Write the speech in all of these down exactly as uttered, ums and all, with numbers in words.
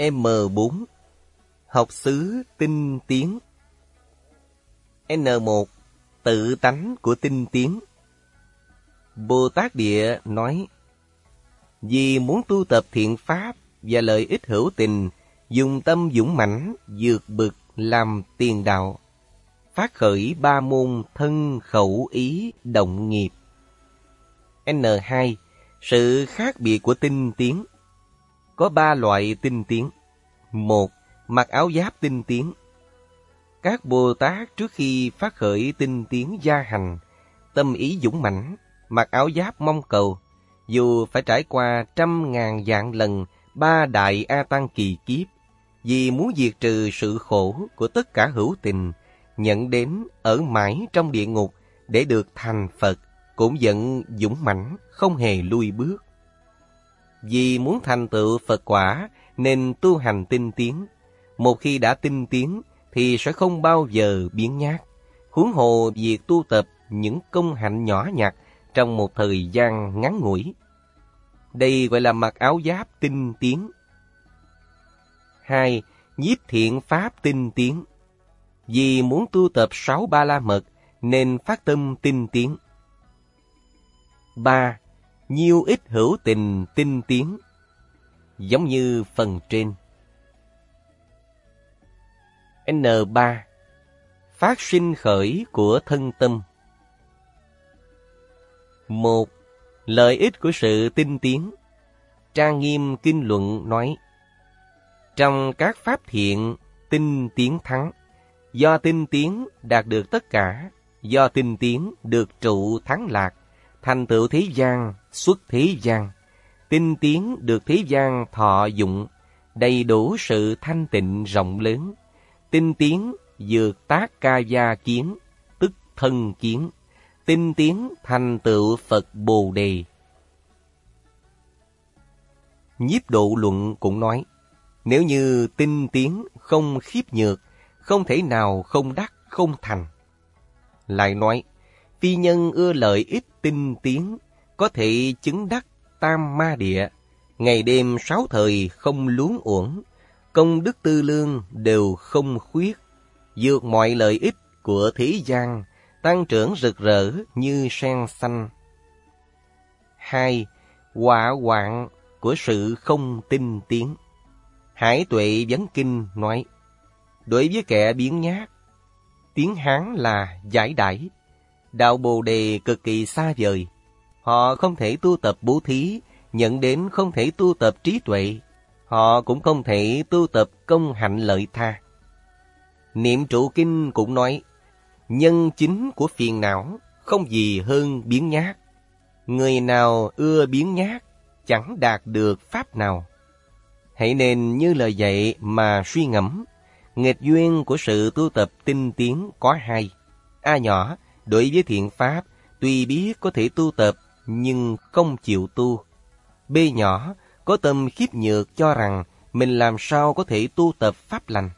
M bốn. Học xứ tinh tiến. N một. Tự tánh của tinh tiến. Bồ Tát Địa nói, vì muốn tu tập thiện pháp và lợi ích hữu tình, dùng tâm dũng mãnh, vượt bực làm tiền đạo, phát khởi ba môn thân khẩu ý động nghiệp. N hai. Sự khác biệt của tinh tiến. Có ba loại tinh tiến. Một. Mặc áo giáp tinh tiến. Các Bồ Tát trước khi phát khởi tinh tiến gia hành, tâm ý dũng mãnh, mặc áo giáp mong cầu, dù phải trải qua trăm ngàn vạn lần ba đại A Tăng kỳ kiếp, vì muốn diệt trừ sự khổ của tất cả hữu tình, nhận đến ở mãi trong địa ngục để được thành Phật, cũng vẫn dũng mãnh, không hề lui bước. Vì muốn thành tựu Phật quả nên tu hành tinh tiến. Một khi đã tinh tiến thì sẽ không bao giờ biếng nhác. Huống hồ việc tu tập những công hạnh nhỏ nhặt trong một thời gian ngắn ngủi. Đây gọi là mặc áo giáp tinh tiến. Hai. Nhiếp thiện pháp tinh tiến. Vì muốn tu tập sáu ba la mật nên phát tâm tinh tiến. Ba. Nhiêu ích hữu tình tinh tiến. Giống như phần trên. N ba. Phát sinh khởi của thân tâm. Một. Lợi ích của sự tinh tiến. Trang Nghiêm Kinh Luận nói, trong các pháp thiện, tinh tiến thắng. Do tinh tiến đạt được tất cả, do tinh tiến được trụ thắng lạc, thành tựu thế gian, xuất thế gian. Tinh tiến được thế gian thọ dụng, đầy đủ sự thanh tịnh rộng lớn. Tinh tiến vượt tác ca gia kiến, tức thân kiến. Tinh tiến thành tựu Phật Bồ Đề. Nhiếp Độ Luận cũng nói, nếu như tinh tiến không khiếp nhược, không thể nào không đắc không thành. Lại nói, phi nhân ưa lợi ích tinh tiến, có thể chứng đắc tam ma địa, ngày đêm sáu thời không luống uổng, công đức tư lương đều không khuyết, vượt mọi lợi ích của thế gian, tăng trưởng rực rỡ như sen xanh. Hai. Họa hoạn của sự không tinh tiến. Hải Tuệ Vấn Kinh nói, đối với kẻ biếng nhác, tiếng Hán là giải đãi, đạo Bồ Đề cực kỳ xa vời. Họ không thể tu tập bố thí, nhận đến không thể tu tập trí tuệ. Họ cũng không thể tu tập công hạnh lợi tha. Niệm Trụ Kinh cũng nói, nhân chính của phiền não không gì hơn biếng nhác. Người nào ưa biếng nhác, chẳng đạt được pháp nào. Hãy nên như lời dạy mà suy ngẫm. Nghịch duyên của sự tu tập tinh tiến có hai. A nhỏ, đối với thiện pháp, tuy biết có thể tu tập, nhưng không chịu tu. B nhỏ, có tâm khiếp nhược cho rằng mình làm sao có thể tu tập pháp lành.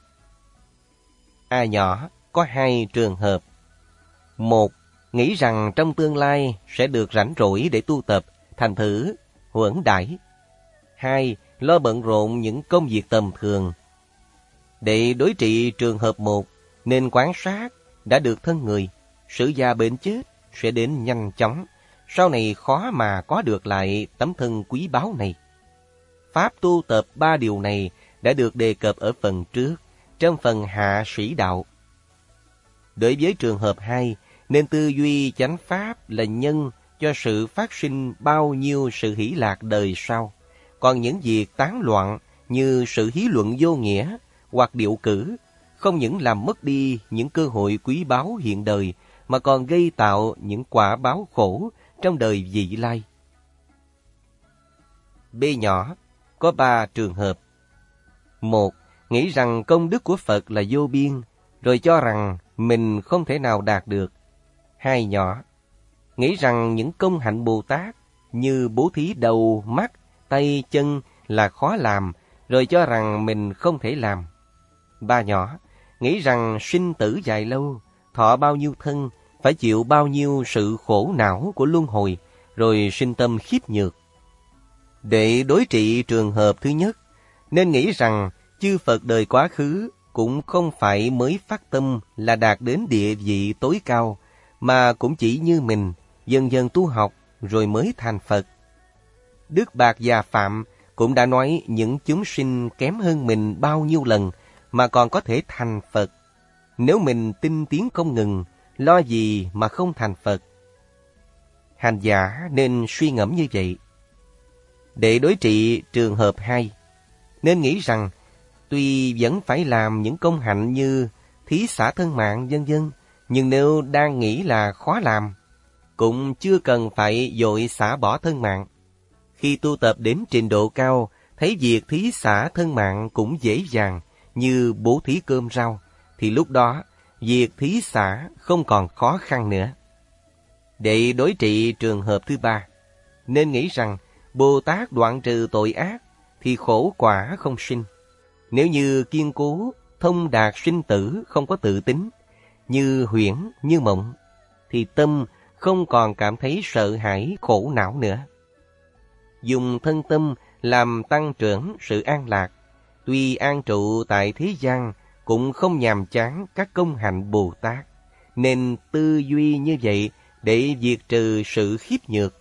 A nhỏ, có hai trường hợp. Một, nghĩ rằng trong tương lai sẽ được rảnh rỗi để tu tập, thành thử huẩn đãi. Hai, lo bận rộn những công việc tầm thường. Để đối trị trường hợp một, nên quan sát đã được thân người, sự già bệnh chết sẽ đến nhanh chóng, sau này khó mà có được lại tấm thân quý báu này. Pháp tu tập ba điều này đã được đề cập ở phần trước, trong phần hạ sĩ đạo. Đối với trường hợp hai, nên tư duy chánh pháp là nhân cho sự phát sinh bao nhiêu sự hỷ lạc đời sau. Còn những việc tán loạn như sự hí luận vô nghĩa hoặc điệu cử, không những làm mất đi những cơ hội quý báu hiện đời, mà còn gây tạo những quả báo khổ trong đời vị lai. B nhỏ, có ba trường hợp. Một, nghĩ rằng công đức của Phật là vô biên, rồi cho rằng mình không thể nào đạt được. Hai nhỏ, nghĩ rằng những công hạnh Bồ Tát như bố thí đầu, mắt, tay, chân là khó làm, rồi cho rằng mình không thể làm. Ba nhỏ, nghĩ rằng sinh tử dài lâu, thọ bao nhiêu thân, phải chịu bao nhiêu sự khổ não của luân hồi, rồi sinh tâm khiếp nhược. Để đối trị trường hợp thứ nhất, nên nghĩ rằng Chư Phật đời quá khứ cũng không phải mới phát tâm là đạt đến địa vị tối cao, mà cũng chỉ như mình, dần dần tu học rồi mới thành Phật. Đức Bạc Già Phạm cũng đã nói những chúng sinh kém hơn mình bao nhiêu lần mà còn có thể thành Phật. Nếu mình tinh tiến không ngừng, lo gì mà không thành Phật? Hành giả nên suy ngẫm như vậy. Để đối trị trường hợp hai, nên nghĩ rằng tuy vẫn phải làm những công hạnh như thí xả thân mạng vân vân, nhưng nếu đang nghĩ là khó làm, cũng chưa cần phải vội xả bỏ thân mạng. Khi tu tập đến trình độ cao, thấy việc thí xả thân mạng cũng dễ dàng như bố thí cơm rau, thì lúc đó việc thí xả không còn khó khăn nữa. Để đối trị trường hợp thứ ba, nên nghĩ rằng Bồ Tát đoạn trừ tội ác thì khổ quả không sinh. Nếu như kiên cố, thông đạt sinh tử không có tự tính, như huyễn, như mộng, thì tâm không còn cảm thấy sợ hãi, khổ não nữa. Dùng thân tâm làm tăng trưởng sự an lạc, tuy an trụ tại thế gian cũng không nhàm chán các công hạnh Bồ Tát, nên tư duy như vậy để diệt trừ sự khiếp nhược.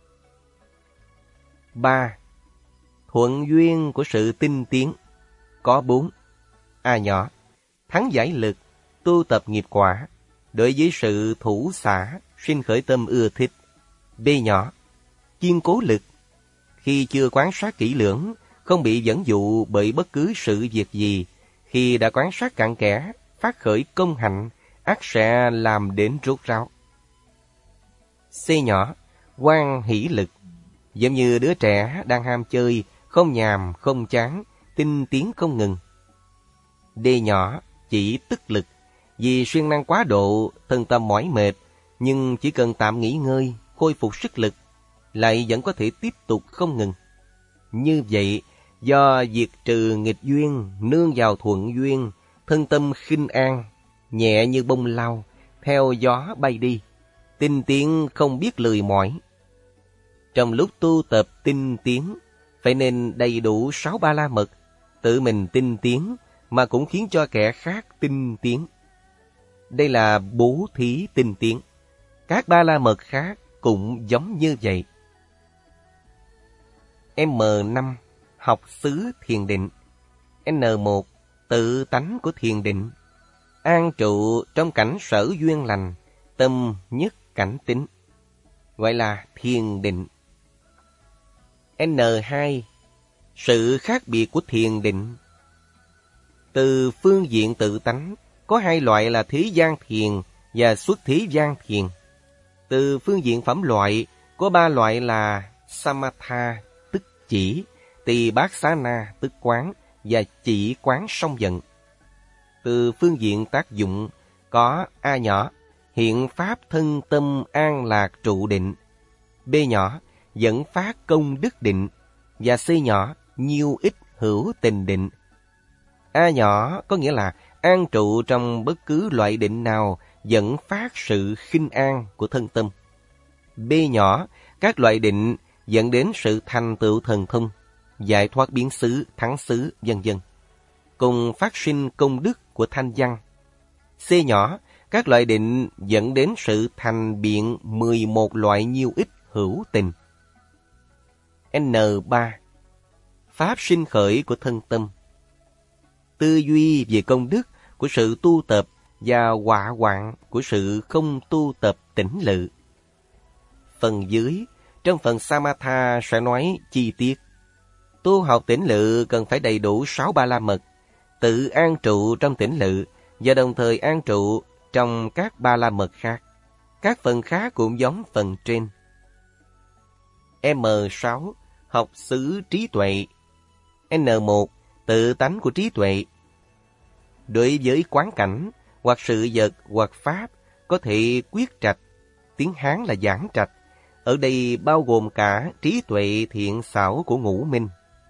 ba. Thuận duyên của sự tinh tiến có bốn. A nhỏ, thắng giải lực, tu tập nghiệp quả, đối với sự thủ xả, sinh khởi tâm ưa thích. B nhỏ, kiên cố lực, khi chưa quan sát kỹ lưỡng, không bị dẫn dụ bởi bất cứ sự việc gì, khi đã quan sát cặn kẽ, phát khởi công hạnh, ắt sẽ làm đến rốt ráo. C nhỏ, hoan hỷ lực, giống như đứa trẻ đang ham chơi, không nhàm, không chán, tinh tiến không ngừng. D nhỏ, chỉ tức lực, vì siêng năng quá độ, thân tâm mỏi mệt, nhưng chỉ cần tạm nghỉ ngơi, khôi phục sức lực, lại vẫn có thể tiếp tục không ngừng. Như vậy, do diệt trừ nghịch duyên, nương vào thuận duyên, thân tâm khinh an, nhẹ như bông lau, theo gió bay đi, tinh tiến không biết lười mỏi. Trong lúc tu tập tinh tiến, phải nên đầy đủ sáu ba la mật, tự mình tinh tiến mà cũng khiến cho kẻ khác tinh tiến. Đây là bố thí tinh tiến. Các ba la mật khác cũng giống như vậy. M năm. Học xứ thiền định. N một. Tự tánh của thiền định. An trụ trong cảnh sở duyên lành, tâm nhất cảnh tính, gọi là thiền định. N hai. Sự khác biệt của thiền định. Từ phương diện tự tánh, có hai loại là thế gian thiền và xuất thế gian thiền. Từ phương diện phẩm loại, có ba loại là samatha, tức chỉ, tỳ bát xá na, tức quán, và chỉ quán song vận. Từ phương diện tác dụng, có A nhỏ, hiện pháp thân tâm an lạc trụ định. B nhỏ, dẫn phát công đức định. Và C nhỏ, nhiêu ích hữu tình định. A nhỏ có nghĩa là an trụ trong bất cứ loại định nào dẫn phát sự khinh an của thân tâm. B nhỏ, các loại định dẫn đến sự thành tựu thần thông, giải thoát biến xứ, thắng xứ, vân vân, cùng phát sinh công đức của thanh văn. C nhỏ, các loại định dẫn đến sự thành biện mười một loại nhiêu ích hữu tình. N ba. Pháp sinh khởi của thân tâm. Tư duy về công đức của sự tu tập và họa hoạn của sự không tu tập tỉnh lự. Phần dưới, trong phần Samatha sẽ nói chi tiết. Tu học tỉnh lự cần phải đầy đủ sáu ba la mật, tự an trụ trong tỉnh lự và đồng thời an trụ trong các ba la mật khác. Các phần khác cũng giống phần trên. M sáu. Học xứ trí tuệ. N một. Tự tánh của trí tuệ. Đối với quán cảnh, hoặc sự vật, hoặc pháp, có thể quyết trạch, tiếng Hán là giảng trạch. Ở đây bao gồm cả trí tuệ thiện xảo của ngũ minh.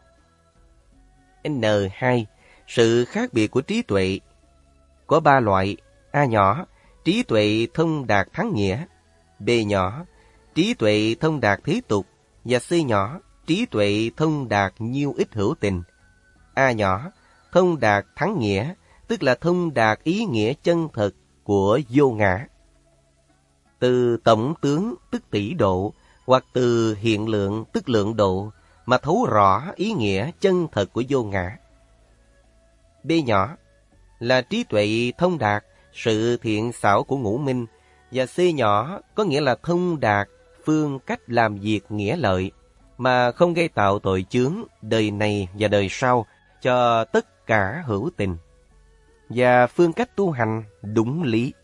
N hai. Sự khác biệt của trí tuệ. Có ba loại. A nhỏ, trí tuệ thông đạt thắng nghĩa. B nhỏ, trí tuệ thông đạt thế tục. Và C nhỏ, trí tuệ thông đạt nhiêu ích hữu tình. A nhỏ, thông đạt thắng nghĩa, tức là thông đạt ý nghĩa chân thật của vô ngã. Từ tổng tướng tức tỷ độ, hoặc từ hiện lượng tức lượng độ, mà thấu rõ ý nghĩa chân thật của vô ngã. B nhỏ là trí tuệ thông đạt sự thiện xảo của ngũ minh, và C nhỏ có nghĩa là thông đạt phương cách làm việc nghĩa lợi, mà không gây tạo tội chướng đời này và đời sau cho tất cả hữu tình, và phương cách tu hành đúng lý.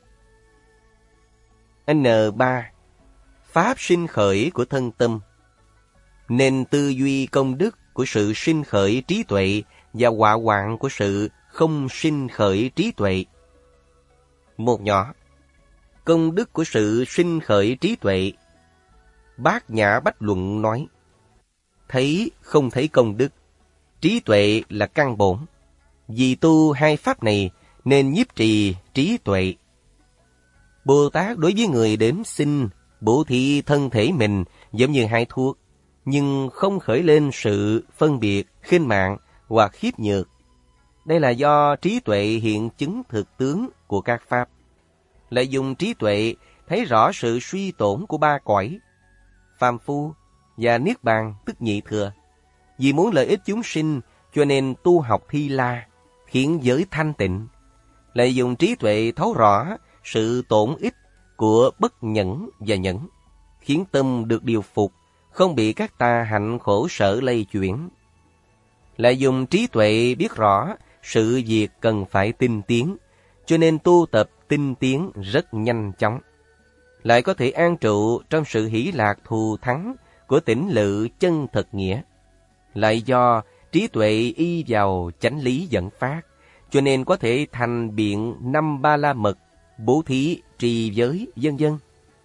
N ba. Pháp sinh khởi của thân tâm, nên tư duy công đức của sự sinh khởi trí tuệ và họa hoạn của sự không sinh khởi trí tuệ. Một nhỏ, công đức của sự sinh khởi trí tuệ. Bát Nhã Bách Luận nói, thấy không thấy công đức, trí tuệ là căn bổn. Vì tu hai pháp này nên nhiếp trì trí tuệ. Bồ Tát đối với người đến xin bố thí thân thể mình giống như hai thuốc, nhưng không khởi lên sự phân biệt, khinh mạng hoặc khiếp nhược. Đây là do trí tuệ hiện chứng thực tướng của các pháp. Lại dùng trí tuệ thấy rõ sự suy tổn của ba cõi, phàm phu và niết bàn tức nhị thừa. Vì muốn lợi ích chúng sinh cho nên tu học Thi La, khiến giới thanh tịnh. Lại dùng trí tuệ thấu rõ sự tổn ích của bất nhẫn và nhẫn, khiến tâm được điều phục, không bị các tà hạnh khổ sở lây chuyển. Lại dùng trí tuệ biết rõ sự việc cần phải tinh tiến, cho nên tu tập tinh tiến rất nhanh chóng. Lại có thể an trụ trong sự hỷ lạc thù thắng của tỉnh lự chân thật nghĩa. Lại do trí tuệ y vào chánh lý dẫn phát, cho nên có thể thành biện năm ba la mật, bố thí, trì giới, vân vân.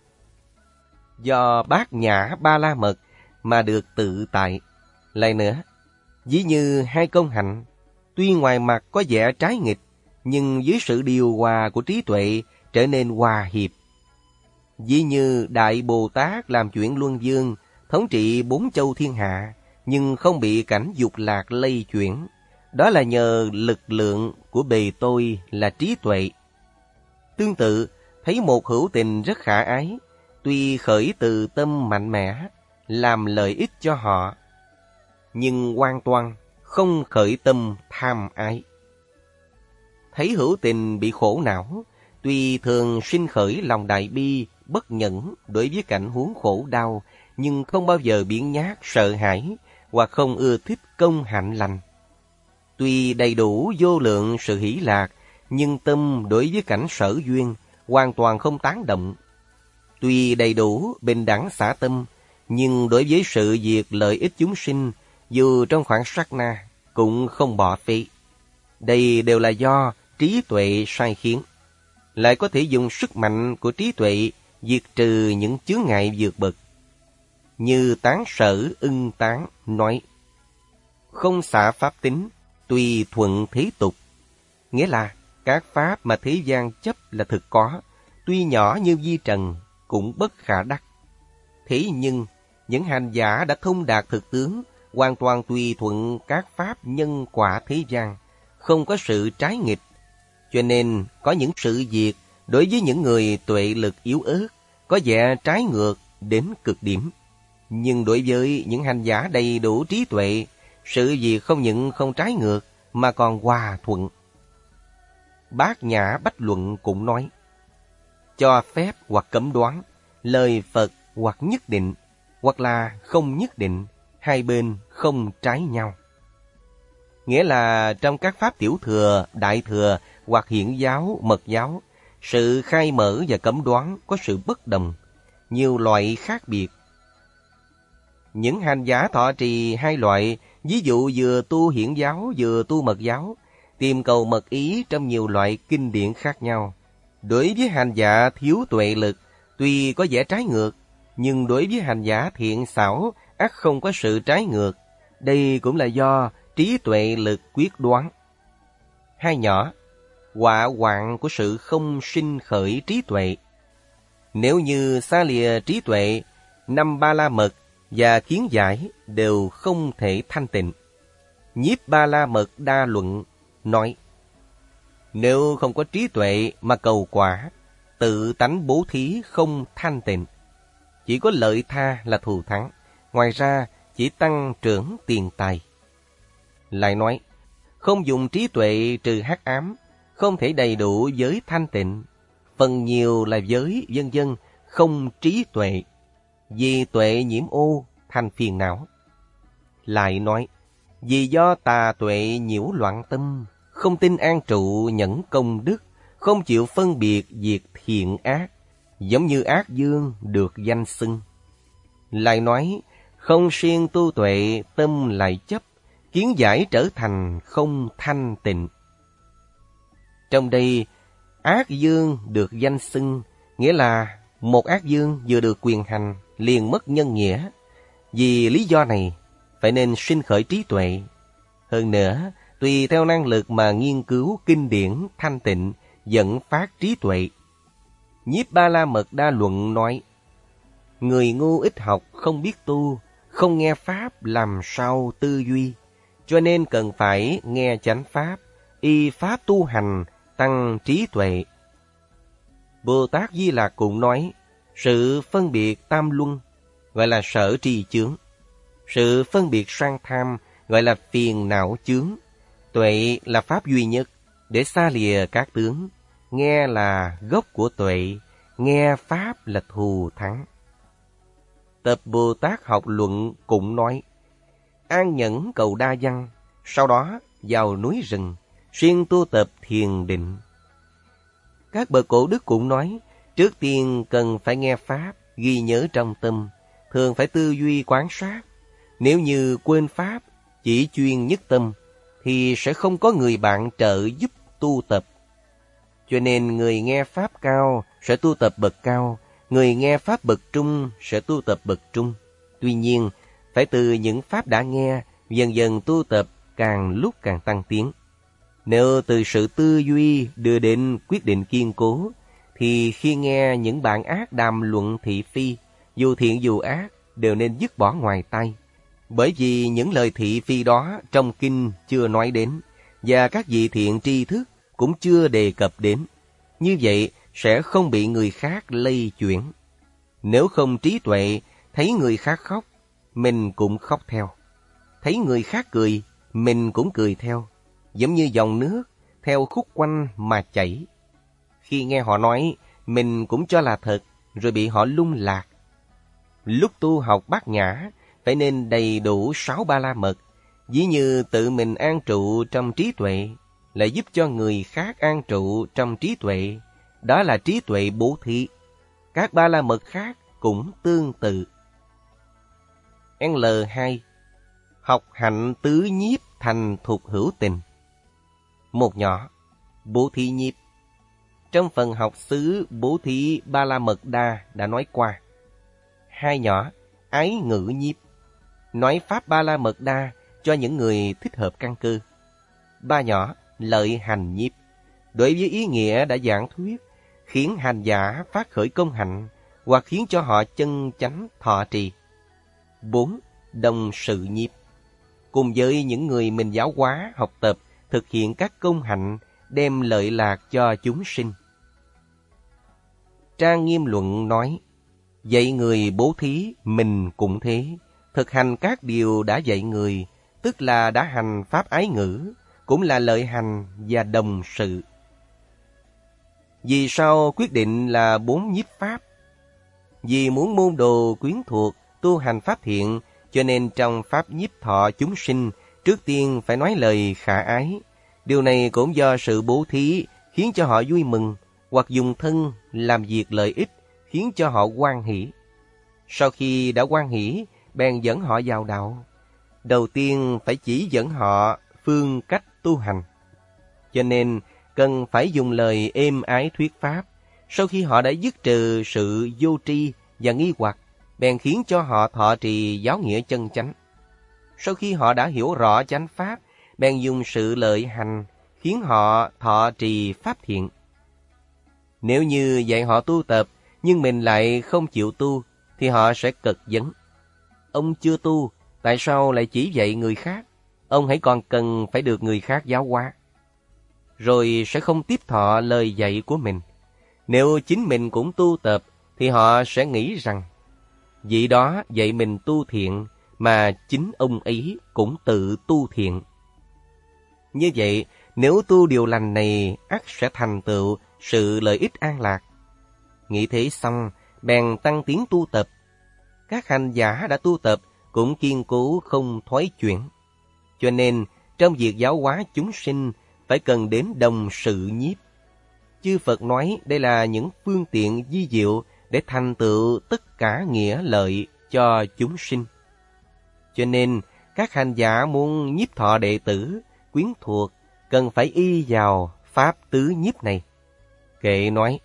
Do bát nhã ba la mật mà được tự tại. Lại nữa, ví như hai công hạnh, tuy ngoài mặt có vẻ trái nghịch, nhưng dưới sự điều hòa của trí tuệ trở nên hòa hiệp. Ví như Đại Bồ Tát làm chuyện luân vương, thống trị bốn châu thiên hạ, nhưng không bị cảnh dục lạc lây chuyển. Đó là nhờ lực lượng của bề tôi là trí tuệ. Tương tự, thấy một hữu tình rất khả ái, tuy khởi từ tâm mạnh mẽ, làm lợi ích cho họ, nhưng hoàn toàn không khởi tâm tham ái. Thấy hữu tình bị khổ não, tuy thường sinh khởi lòng đại bi, bất nhẫn đối với cảnh huống khổ đau, nhưng không bao giờ biếng nhác, sợ hãi, hoặc không ưa thích công hạnh lành. Tuy đầy đủ vô lượng sự hỷ lạc, nhưng tâm đối với cảnh sở duyên hoàn toàn không tán động. Tuy đầy đủ bình đẳng xả tâm, nhưng đối với sự việc lợi ích chúng sinh, dù trong khoảng sát na, cũng không bỏ phí. Đây đều là do trí tuệ sai khiến. Lại có thể dùng sức mạnh của trí tuệ diệt trừ những chướng ngại vượt bậc. Như Tán Sở Ưng Tán nói, không xả pháp tính, tùy thuận thế tục. Nghĩa là các pháp mà thế gian chấp là thực có, tuy nhỏ như vi trần, cũng bất khả đắc. Thế nhưng, những hành giả đã thông đạt thực tướng, hoàn toàn tùy thuận các pháp nhân quả thế gian, không có sự trái nghịch. Cho nên, có những sự việc đối với những người tuệ lực yếu ớt, có vẻ trái ngược đến cực điểm. Nhưng đối với những hành giả đầy đủ trí tuệ, sự việc không những không trái ngược, mà còn hòa thuận. Bát Nhã Bách Luận cũng nói, cho phép hoặc cấm đoán, lời Phật hoặc nhất định, hoặc là không nhất định, hai bên không trái nhau. Nghĩa là trong các pháp tiểu thừa, đại thừa hoặc hiển giáo, mật giáo, sự khai mở và cấm đoán có sự bất đồng, nhiều loại khác biệt. Những hành giả thọ trì hai loại, ví dụ vừa tu hiển giáo vừa tu mật giáo, tìm cầu mật ý trong nhiều loại kinh điển khác nhau. Đối với hành giả thiếu tuệ lực, tuy có vẻ trái ngược, nhưng đối với hành giả thiện xảo, ắt không có sự trái ngược. Đây cũng là do trí tuệ lực quyết đoán. Hai nhỏ, họa hoạn của sự không sinh khởi trí tuệ. Nếu như xa lìa trí tuệ, năm ba la mật và kiến giải đều không thể thanh tịnh. Nhiếp ba la mật đa luận, nói: nếu không có trí tuệ mà cầu quả, tự tánh bố thí không thanh tịnh. Chỉ có lợi tha là thù thắng, ngoài ra chỉ tăng trưởng tiền tài. Lại nói: không dùng trí tuệ trừ hắc ám, không thể đầy đủ giới thanh tịnh. Phần nhiều là giới vân vân không trí tuệ, vì tuệ nhiễm ô thành phiền não. Lại nói: vì do tà tuệ nhiễu loạn tâm, không tin an trụ nhẫn công đức, không chịu phân biệt diệt thiện ác, giống như ác dương được danh xưng. Lại nói: không siêng tu tuệ tâm lại chấp, kiến giải trở thành không thanh tịnh. Trong đây, ác dương được danh xưng, nghĩa là một ác dương vừa được quyền hành liền mất nhân nghĩa. Vì lý do này, phải nên sinh khởi trí tuệ. Hơn nữa, tùy theo năng lực mà nghiên cứu kinh điển thanh tịnh, dẫn phát trí tuệ. Nhiếp Ba La Mật Đa luận nói: người ngu ít học không biết tu, không nghe pháp làm sao tư duy, cho nên cần phải nghe chánh pháp, y pháp tu hành, tăng trí tuệ. Bồ Tát Di Lặc cũng nói: sự phân biệt tam luân gọi là sở tri chướng, sự phân biệt sang tham gọi là phiền não chướng. Tuệ là pháp duy nhất để xa lìa các tướng, nghe là gốc của tuệ, nghe pháp là thù thắng. Tập Bồ Tát học luận cũng nói: an nhẫn cầu đa văn, sau đó vào núi rừng, xuyên tu tập thiền định. Các bậc cổ đức cũng nói: trước tiên cần phải nghe pháp, ghi nhớ trong tâm, thường phải tư duy quán sát. Nếu như quên pháp, chỉ chuyên nhất tâm, thì sẽ không có người bạn trợ giúp tu tập. Cho nên người nghe pháp cao sẽ tu tập bậc cao, người nghe pháp bậc trung sẽ tu tập bậc trung. Tuy nhiên, phải từ những pháp đã nghe, dần dần tu tập càng lúc càng tăng tiến. Nếu từ sự tư duy đưa đến quyết định kiên cố, thì khi nghe những bạn ác đàm luận thị phi, dù thiện dù ác, đều nên dứt bỏ ngoài tai. Bởi vì những lời thị phi đó trong kinh chưa nói đến, và các vị thiện tri thức cũng chưa đề cập đến. Như vậy sẽ không bị người khác lây chuyển. Nếu không trí tuệ, thấy người khác khóc, mình cũng khóc theo. Thấy người khác cười, mình cũng cười theo. Giống như dòng nước, theo khúc quanh mà chảy. Khi nghe họ nói, mình cũng cho là thật, rồi bị họ lung lạc. Lúc tu học bát nhã, phải nên đầy đủ sáu ba la mật. Ví như tự mình an trụ trong trí tuệ, lại giúp cho người khác an trụ trong trí tuệ. Đó là trí tuệ bố thí. Các ba la mật khác cũng tương tự. L hai. Học hạnh tứ nhiếp thành thục hữu tình. Một nhỏ, bố thí nhiếp. Trong phần học xứ bố thí ba la mật đa đã nói qua. Hai nhỏ, ái ngữ nhiếp. Nói pháp ba la mật đa cho những người thích hợp căn cơ. Ba nhỏ, lợi hành nhiếp. Đối với ý nghĩa đã giảng thuyết, khiến hành giả phát khởi công hạnh, hoặc khiến cho họ chân chánh thọ trì. Bốn, đồng sự nhiếp. Cùng với những người mình giáo hóa, học tập, thực hiện các công hạnh, đem lợi lạc cho chúng sinh. Trang Nghiêm Luận nói: dạy người bố thí, mình cũng thế. Thực hành các điều đã dạy người, tức là đã hành pháp ái ngữ, cũng là lợi hành và đồng sự. Vì sao quyết định là bốn nhiếp pháp? Vì muốn môn đồ quyến thuộc, tu hành pháp thiện, cho nên trong pháp nhiếp thọ chúng sinh, trước tiên phải nói lời khả ái. Điều này cũng do sự bố thí khiến cho họ vui mừng, hoặc dùng thân làm việc lợi ích khiến cho họ hoan hỷ. Sau khi đã hoan hỷ, bèn dẫn họ vào đạo. Đầu tiên phải chỉ dẫn họ phương cách tu hành. Cho nên cần phải dùng lời êm ái thuyết pháp. Sau khi họ đã dứt trừ sự vô tri và nghi hoặc, bèn khiến cho họ thọ trì giáo nghĩa chân chánh. Sau khi họ đã hiểu rõ chánh pháp, bèn dùng sự lợi hành khiến họ thọ trì pháp thiện. Nếu như dạy họ tu tập nhưng mình lại không chịu tu, thì họ sẽ cật vấn: ông chưa tu, tại sao lại chỉ dạy người khác? Ông hãy còn cần phải được người khác giáo hóa. rồi sẽ không tiếp thọ lời dạy của mình. Nếu chính mình cũng tu tập, thì họ sẽ nghĩ rằng vị đó dạy mình tu thiện, mà chính ông ấy cũng tự tu thiện. Như vậy, nếu tu điều lành này, ắt sẽ thành tựu sự lợi ích an lạc. Nghĩ thế xong, bèn tăng tiến tu tập. Các hành giả đã tu tập cũng kiên cố không thoái chuyển. Cho nên, trong việc giáo hóa chúng sinh, phải cần đến đồng sự nhiếp. Chư Phật nói đây là những phương tiện vi diệu để thành tựu tất cả nghĩa lợi cho chúng sinh. Cho nên, các hành giả muốn nhiếp thọ đệ tử, quyến thuộc, cần phải y vào pháp tứ nhiếp này. Kệ nói,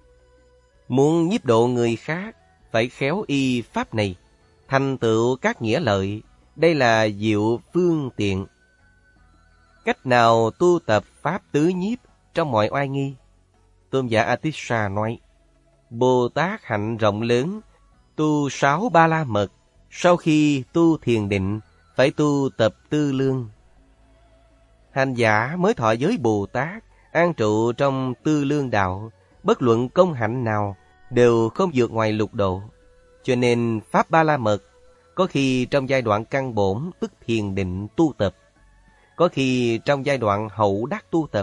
muốn nhiếp độ người khác, phải khéo y pháp này, thành tựu các nghĩa lợi, đây là diệu phương tiện. Cách nào tu tập pháp tứ nhiếp trong mọi oai nghi? Tôn giả Atisha nói, Bồ Tát hạnh rộng lớn, tu sáu ba la mật, sau khi tu thiền định, phải tu tập tư lương. Hành giả mới thọ giới Bồ Tát, an trụ trong tư lương đạo, bất luận công hạnh nào, đều không vượt ngoài lục độ. Cho nên Pháp Ba La Mật, có khi trong giai đoạn căn bổn tức thiền định tu tập, có khi trong giai đoạn hậu đắc tu tập.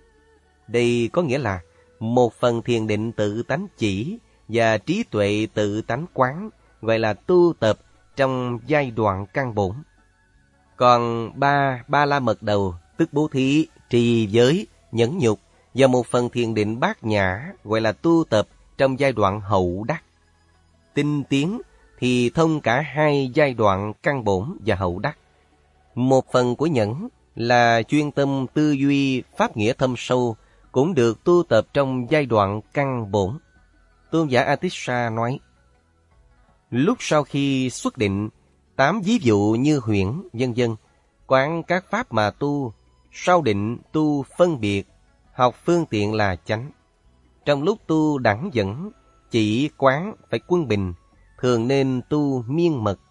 Đây có nghĩa là một phần thiền định tự tánh chỉ và trí tuệ tự tánh quán, gọi là tu tập trong giai đoạn căn bổn. Còn ba Ba La Mật đầu, tức bố thí, trì giới, nhẫn nhục, và một phần thiền định bát nhã, gọi là tu tập trong giai đoạn hậu đắc. Tinh tiến thì thông cả hai giai đoạn căn bổn và hậu đắc. Một phần của nhẫn là chuyên tâm tư duy pháp nghĩa thâm sâu, cũng được tu tập trong giai đoạn căn bổn. Tôn giả Atisha nói, lúc sau khi xuất định, tám ví dụ như huyễn, vân vân, quán các pháp mà tu, sau định tu phân biệt, học phương tiện là chánh. Trong lúc tu đẳng dẫn, chỉ quán phải quân bình, thường nên tu miên mật.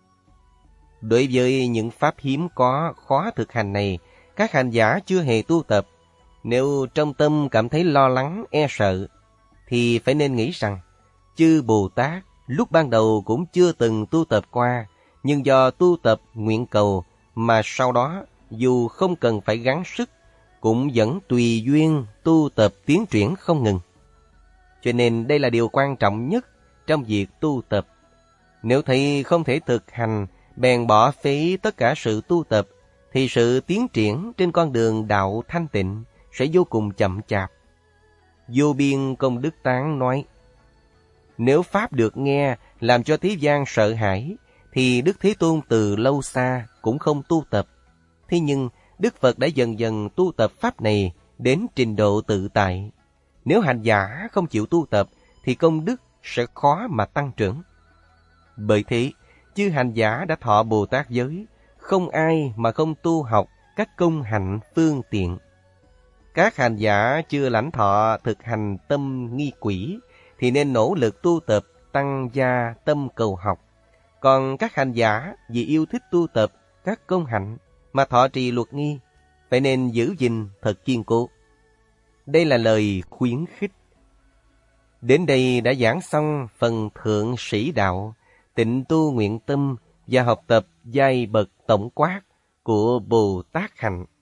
Đối với những pháp hiếm có, khó thực hành này, các hành giả chưa hề tu tập. Nếu trong tâm cảm thấy lo lắng, e sợ, thì phải nên nghĩ rằng, chư Bồ Tát lúc ban đầu cũng chưa từng tu tập qua, nhưng do tu tập nguyện cầu mà sau đó dù không cần phải gắng sức, cũng vẫn tùy duyên tu tập tiến triển không ngừng. Cho nên đây là điều quan trọng nhất trong việc tu tập. Nếu thấy không thể thực hành, bèn bỏ phí tất cả sự tu tập, thì sự tiến triển trên con đường đạo thanh tịnh sẽ vô cùng chậm chạp. Vô Biên Công Đức Tán nói, nếu Pháp được nghe làm cho thế gian sợ hãi, thì Đức Thế Tôn từ lâu xa cũng không tu tập. Thế nhưng Đức Phật đã dần dần tu tập Pháp này đến trình độ tự tại. Nếu hành giả không chịu tu tập, thì công đức sẽ khó mà tăng trưởng. Bởi thế, chư hành giả đã thọ Bồ Tát giới, không ai mà không tu học các công hạnh phương tiện. Các hành giả chưa lãnh thọ thực hành tâm nghi quỷ, thì nên nỗ lực tu tập tăng gia tâm cầu học. Còn các hành giả vì yêu thích tu tập các công hạnh mà thọ trì luật nghi, phải nên giữ gìn thật kiên cố. Đây là lời khuyến khích. Đến đây đã giảng xong phần thượng sĩ đạo, tịnh tu nguyện tâm và học tập giai bậc tổng quát của Bồ Tát hạnh.